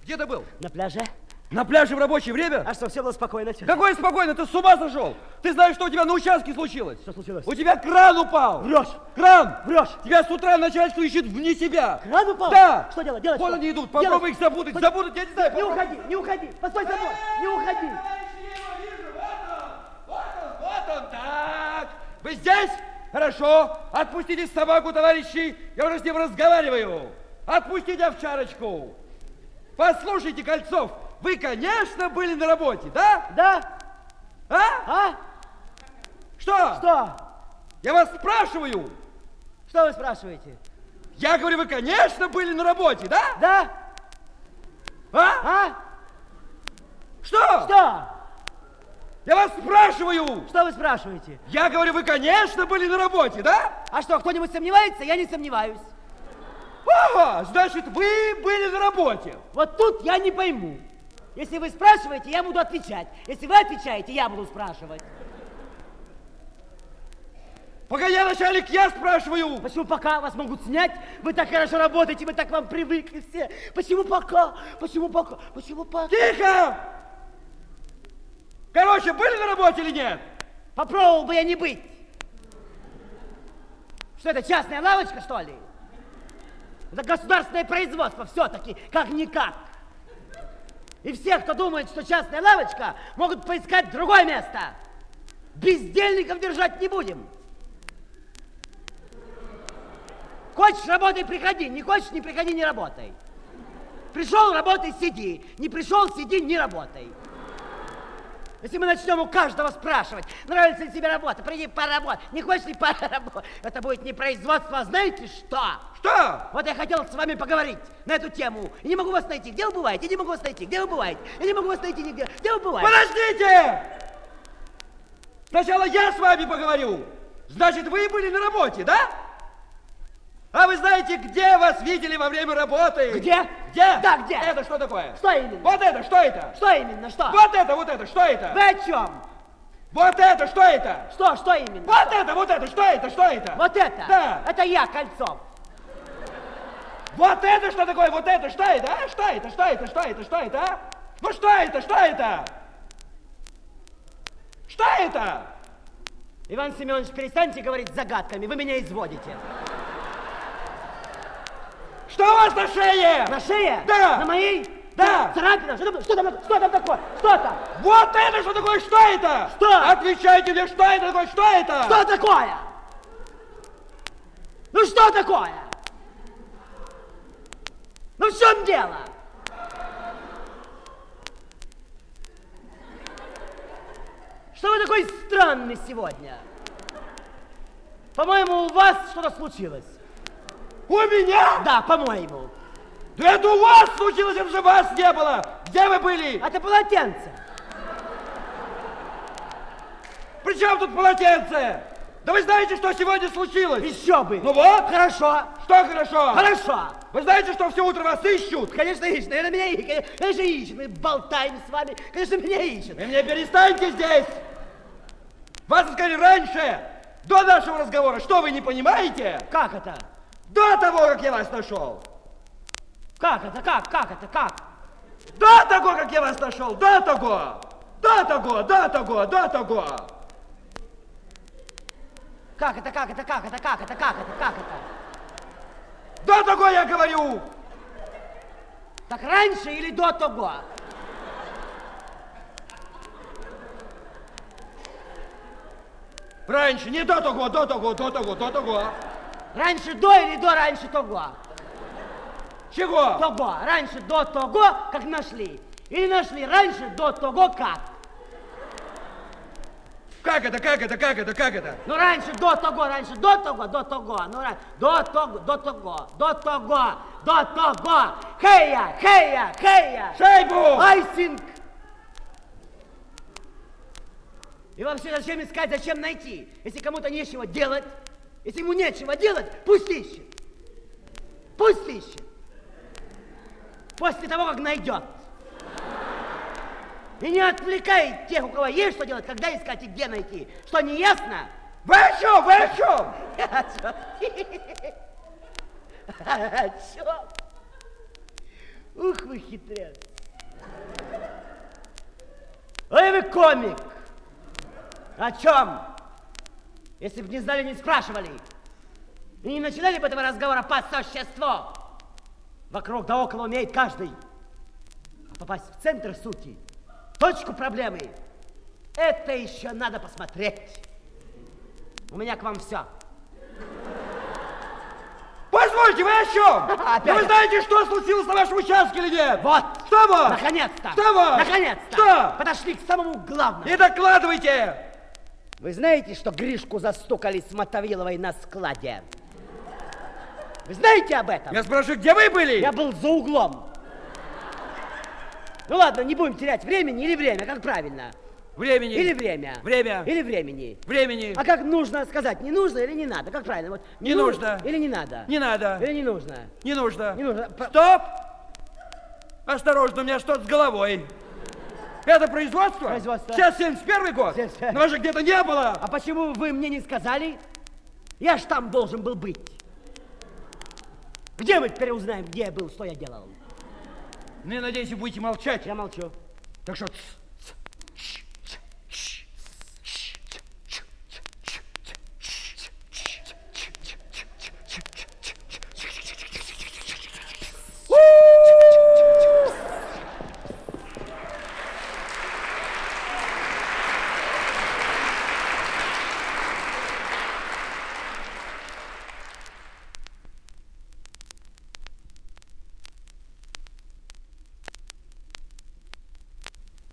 Где ты был? На пляже. На пляже в рабочее время? А что, все было спокойно? Какое спокойно? Ты с ума сошел? Ты знаешь, что у тебя на участке случилось? Что случилось? У тебя кран упал. Врешь. Кран. Врешь. Тебя с утра начальство ищет вне себя. Кран упал? Да. Что делать? Делать Вон что? они идут. Попробуй их запутать. Запутать, я не знаю. Не уходи, не уходи. Постой за мной. Не уходи. Вот он. Так. Вы здесь? Хорошо. Отпустите собаку, товарищи. Я уже с ним разговариваю. Отпустите овчарочку. Послушайте, Кольцов, вы, конечно, были на работе, да? Да. А? Что? Что? Я вас спрашиваю. Что вы спрашиваете? Я говорю, вы, конечно, были на работе, да? Да. А? Что? Что? Я вас спрашиваю. Что вы спрашиваете? Я говорю, вы, конечно, были на работе, да? А что, кто-нибудь сомневается? Я не сомневаюсь. Ага, значит, вы были на работе. Вот тут я не пойму. Если вы спрашиваете, я буду отвечать. Если вы отвечаете, я буду спрашивать. Пока я начальник, я спрашиваю. Почему пока вас могут снять? Вы так хорошо работаете, мы так к вам привыкли все. Почему пока? Почему пока? Почему пока? Тихо! Короче, были на работе или нет? Попробовал бы я не быть. Что это, частная лавочка, что ли? Это государственное производство все-таки, как-никак. И все, кто думает, что частная лавочка, могут поискать другое место. Бездельников держать не будем. Хочешь, работай, приходи. Не хочешь, не приходи, не работай. Пришел, работай, сиди. Не пришел, сиди, не работай. Если мы начнем у каждого спрашивать, нравится ли тебе работа, приди поработай, не хочешь ли поработать, это будет не производство, а знаете что? Что? Вот я хотел с вами поговорить на эту тему. И не могу вас найти. Где вы бываете? Я не могу вас найти. Где вы бываете? Я не могу вас найти нигде. Где вы бываете? Подождите! Сначала я с вами поговорю. Значит, вы были на работе, да? А вы знаете, где вас видели во время работы? Где? Где? Да, где? Это что такое? Что именно? Вот это, что это? Что именно? Что? Вот это, что это? Вы о чем? Вот это, что это? Что именно? Вот это, что это, что это? Вот это? Да. Это я, Кольцов. Вот это что такое? Вот это, что это, а? Что это, что это, что это, что это, а? Ну что это, что это? Что это? Иван Семенович, перестаньте говорить загадками, вы меня изводите. Что у вас на шее? На шее? Да. На моей? Да. Царапина? Что там такое? Что там? Вот это что такое? Что это? Что? Отвечайте мне, что это такое? Что это? Что такое? Ну что такое? Ну в чем дело? Что вы такой странный сегодня? По-моему, у вас что-то случилось. У меня? Да, по-моему. Да это у вас случилось, это же вас не было. Где вы были? Это полотенце. При чем тут полотенце? Да вы знаете, что сегодня случилось? Еще бы. Ну вот. Хорошо. Что хорошо? Хорошо. Вы знаете, что все утро вас ищут? Конечно, ищут. Наверное, меня ищут. Конечно, ищут. Мы болтаем с вами. Конечно, меня ищут. Вы мне перестаньте здесь. Вас искали раньше, до нашего разговора. Что, вы не понимаете? Как это? До того, как я вас нашел. Как это? Как это? Как? До того, как я вас нашел. До того. До того. Как это? До того я говорю. Так раньше или до того? Раньше, не до того, до того. Раньше до или до раньше того? Чего? Того. Раньше до того, как нашли. Или нашли раньше до того, как. Как это? Ну раньше до того. Ну раньше до того. Хея. Шайбу! Айсинг. И вообще, зачем искать, зачем найти? Если кому-то нечего делать, если ему нечего делать, пусть ищет. После того, как найдет. И не отвлекает тех, у кого есть что делать, когда искать и где найти. Что, не ясно? Вы о чем? О чем? Ух вы хитрец. Ой, вы комик. О чем? Если бы не знали, не спрашивали. И не начинали бы этого разговора по существу. Вокруг да около умеет каждый. А попасть в центр сути, точку проблемы, это еще надо посмотреть. У меня к вам все. Позвольте, вы о чем? Опять. Вы знаете, что случилось на вашем участке или нет? Вот. Что вот? Наконец-то. Что вот? Наконец-то. Что? Подошли к самому главному. И докладывайте. Вы знаете, что Гришку застукали с Мотовиловой на складе? Вы знаете об этом? Я спрашиваю, где вы были? Я был за углом. Ну ладно, не будем терять времени или время, как правильно? Времени. Или время. Время. Или времени. Времени. А как нужно сказать, не нужно или не надо? Как правильно? Вот, Не нужно. Или не надо? Не надо. Или не нужно? Не нужно. Не нужно. Стоп! Осторожно, у меня что-то с головой. Это производство? Производство. Сейчас 71 год. Но вас же где-то не было. А почему вы мне не сказали? Я ж там должен был быть. Где мы теперь узнаем, где я был, что я делал? Ну, я надеюсь, вы будете молчать. Я молчу. Так что...